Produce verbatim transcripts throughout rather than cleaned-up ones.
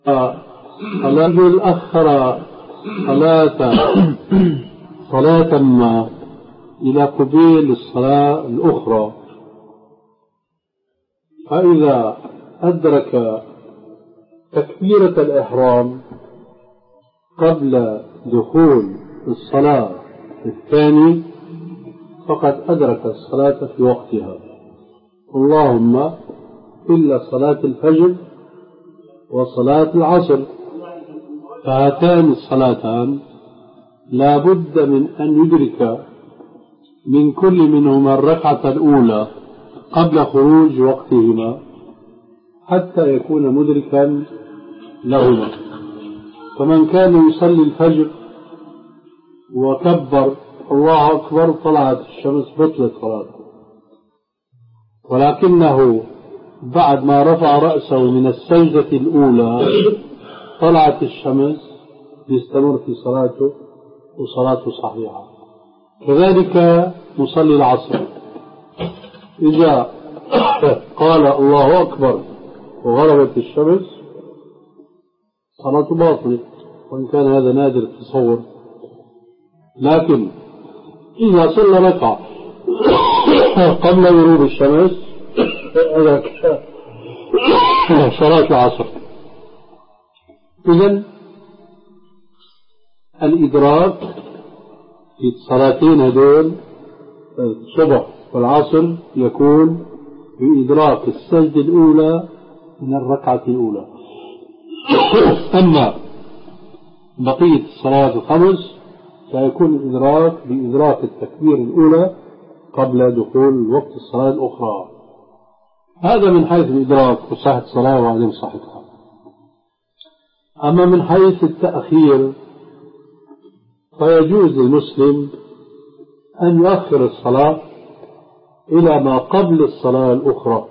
الرجل أخر صلاة صلاة ما إلى قبيل الصلاة الأخرى، فإذا أدرك تكبيرة الإحرام قبل دخول الصلاة الثاني فقد أدرك الصلاة في وقتها، اللهم إلا صلاة الفجر وصلاة العصر، فهاتان الصلاتان لا بد من أن يدرك من كل منهما الركعة الأولى قبل خروج وقتهما حتى يكون مدركا لهما. فمن كان يصلي الفجر وكبر الله أكبر طلعت الشمس بطلت صلاته، ولكنه بعد ما رفع رأسه من السجدة الأولى طلعت الشمس يستمر في صلاته وصلاته صحيحة. كذلك مصلي العصر إذا قال الله أكبر وغربت الشمس صلاته باطلة، وإن كان هذا نادر التصور. لكن إذا صلى ركعة قبل غروب الشمس هذا صلاة العصر. إذن الإدراك في الصلاتين هذول الصبح والعصر يكون بإدراك السجدة الأولى من الركعة الأولى. أما بقية الصلاة الخمس سيكون الإدراك بإدراك التكبير الأولى قبل دخول وقت الصلاة الأخرى. هذا من حيث الإدراك وصحة الصلاة وعدم صحتها. أما من حيث التأخير فيجوز للمسلم أن يؤخر الصلاة إلى ما قبل الصلاة الأخرى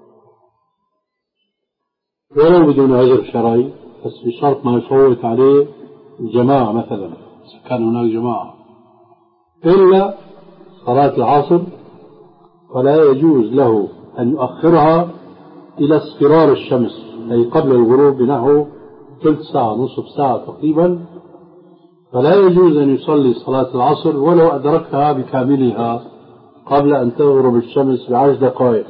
ولو بدون عذر شرعي، بس بشرط ما يفوت عليه الجماعة مثلا إذا كان هناك جماعة. إلا صلاة العصر فلا يجوز له أن يؤخرها إلى اصفرار الشمس، أي قبل الغروب بنحو ثلث ساعة نصف ساعة تقريبا، فلا يجوز أن يصلي صلاة العصر ولو أدركها بكاملها قبل أن تغرب الشمس بعشر دقائق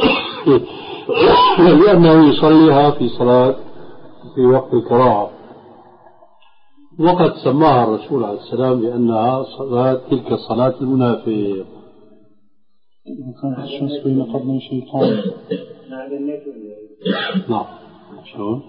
لأنه يصليها في صلاة في وقت الكراهة، وقد سماها الرسول عليه السلام بأنها صلاة تلك صلاة المنافق. كانت الشمس بين قرني شيطان. نعم شلون